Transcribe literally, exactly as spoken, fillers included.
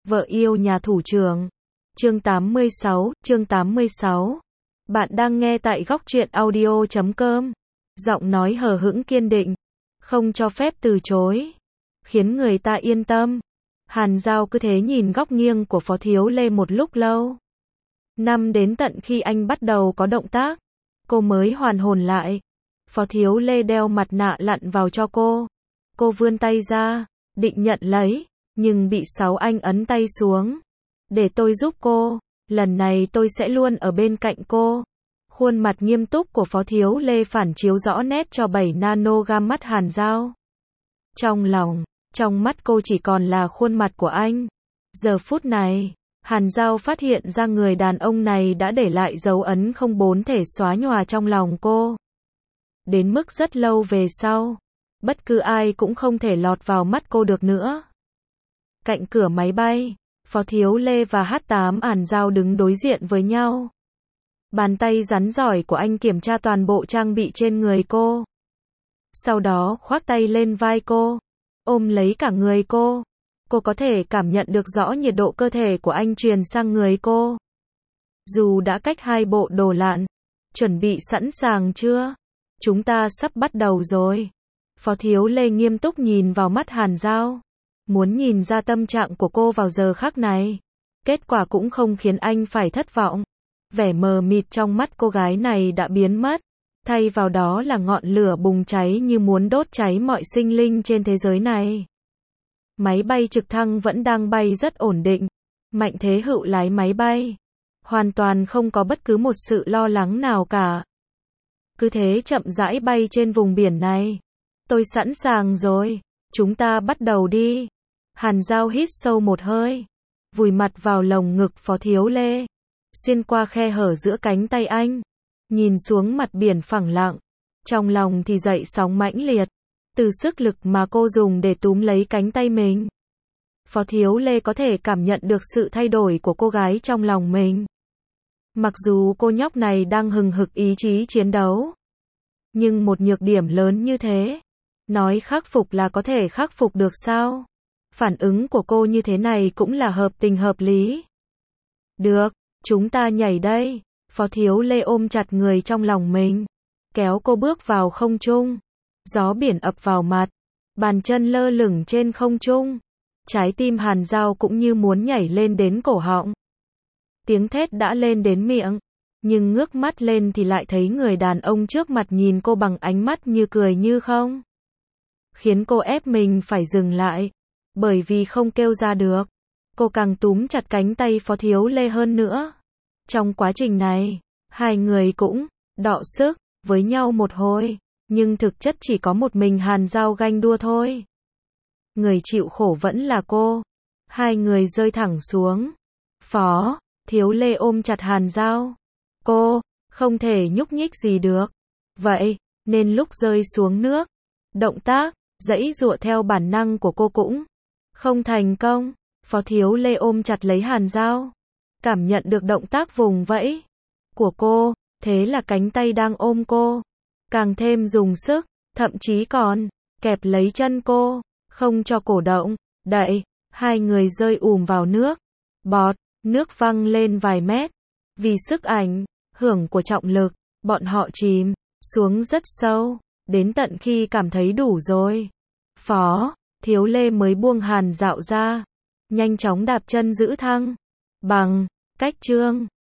Vợ yêu nhà thủ trưởng. Chương tám mươi sáu, chương tám mươi sáu. Bạn đang nghe tại góc truyện audio chấm com. Giọng nói hờ hững kiên định, không cho phép từ chối, khiến người ta yên tâm. Hàn Giao cứ thế nhìn góc nghiêng của Phó Thiếu Lê một lúc lâu. Năm đến tận khi anh bắt đầu có động tác, cô mới hoàn hồn lại. Phó Thiếu Lê đeo mặt nạ lặn vào cho cô. Cô vươn tay ra, định nhận lấy, nhưng bị Sáu Anh ấn tay xuống. Để tôi giúp cô, lần này tôi sẽ luôn ở bên cạnh cô. Khuôn mặt nghiêm túc của Phó Thiếu Lê phản chiếu rõ nét cho bảy nanogram mắt Hàn Giao. Trong lòng, trong mắt cô chỉ còn là khuôn mặt của anh. Giờ phút này, Hàn Giao phát hiện ra người đàn ông này đã để lại dấu ấn không bốn thể xóa nhòa trong lòng cô. Đến mức rất lâu về sau, bất cứ ai cũng không thể lọt vào mắt cô được nữa. Cạnh cửa máy bay, Phó Thiếu Lê và hát tám Hàn Giao đứng đối diện với nhau. Bàn tay rắn giỏi của anh kiểm tra toàn bộ trang bị trên người cô. Sau đó khoác tay lên vai cô, ôm lấy cả người cô. Cô có thể cảm nhận được rõ nhiệt độ cơ thể của anh truyền sang người cô. Dù đã cách hai bộ đồ lặn, chuẩn bị sẵn sàng chưa? Chúng ta sắp bắt đầu rồi. Phó Thiếu Lê nghiêm túc nhìn vào mắt Hàn Giao, muốn nhìn ra tâm trạng của cô vào giờ khắc này. Kết quả cũng không khiến anh phải thất vọng. Vẻ mờ mịt trong mắt cô gái này đã biến mất, thay vào đó là ngọn lửa bùng cháy như muốn đốt cháy mọi sinh linh trên thế giới này. Máy bay trực thăng vẫn đang bay rất ổn định. Mạnh Thế Hữu lái máy bay, hoàn toàn không có bất cứ một sự lo lắng nào cả. Cứ thế chậm rãi bay trên vùng biển này. Tôi sẵn sàng rồi, chúng ta bắt đầu đi. Hàn Giao hít sâu một hơi, vùi mặt vào lồng ngực Phó Thiếu Lê, xuyên qua khe hở giữa cánh tay anh, nhìn xuống mặt biển phẳng lặng. Trong lòng thì dậy sóng mãnh liệt, từ sức lực mà cô dùng để túm lấy cánh tay mình. Phó Thiếu Lê có thể cảm nhận được sự thay đổi của cô gái trong lòng mình. Mặc dù cô nhóc này đang hừng hực ý chí chiến đấu, nhưng một nhược điểm lớn như thế, nói khắc phục là có thể khắc phục được sao? Phản ứng của cô như thế này cũng là hợp tình hợp lý. Được, chúng ta nhảy đây. Phó Thiếu Lê ôm chặt người trong lòng mình, kéo cô bước vào không trung. Gió biển ập vào mặt, bàn chân lơ lửng trên không trung. Trái tim Hàn Giao cũng như muốn nhảy lên đến cổ họng. Tiếng thét đã lên đến miệng, nhưng ngước mắt lên thì lại thấy người đàn ông trước mặt nhìn cô bằng ánh mắt như cười như không. Khiến cô ép mình phải dừng lại, bởi vì không kêu ra được. Cô càng túm chặt cánh tay Phó Thiếu Lê hơn nữa. Trong quá trình này, hai người cũng đọ sức với nhau một hồi, nhưng thực chất chỉ có một mình Hàn Giao ganh đua thôi. Người chịu khổ vẫn là cô. Hai người rơi thẳng xuống. Phó Thiếu Lê ôm chặt Hàn Giao. Cô không thể nhúc nhích gì được. Vậy nên lúc rơi xuống nước, động tác giãy giụa theo bản năng của cô cũng không thành công. Phó Thiếu Lê ôm chặt lấy Hàn Giao, cảm nhận được động tác vùng vẫy của cô, thế là cánh tay đang ôm cô càng thêm dùng sức, thậm chí còn kẹp lấy chân cô, không cho cổ động. Đẩy, hai người rơi ùm vào nước. Bọt nước văng lên vài mét. Vì sức ảnh hưởng của trọng lực, bọn họ chìm xuống rất sâu, đến tận khi cảm thấy đủ rồi. Phó Thiếu Lê mới buông Hàn Dạo ra, nhanh chóng đạp chân giữ thăng bằng cách chương.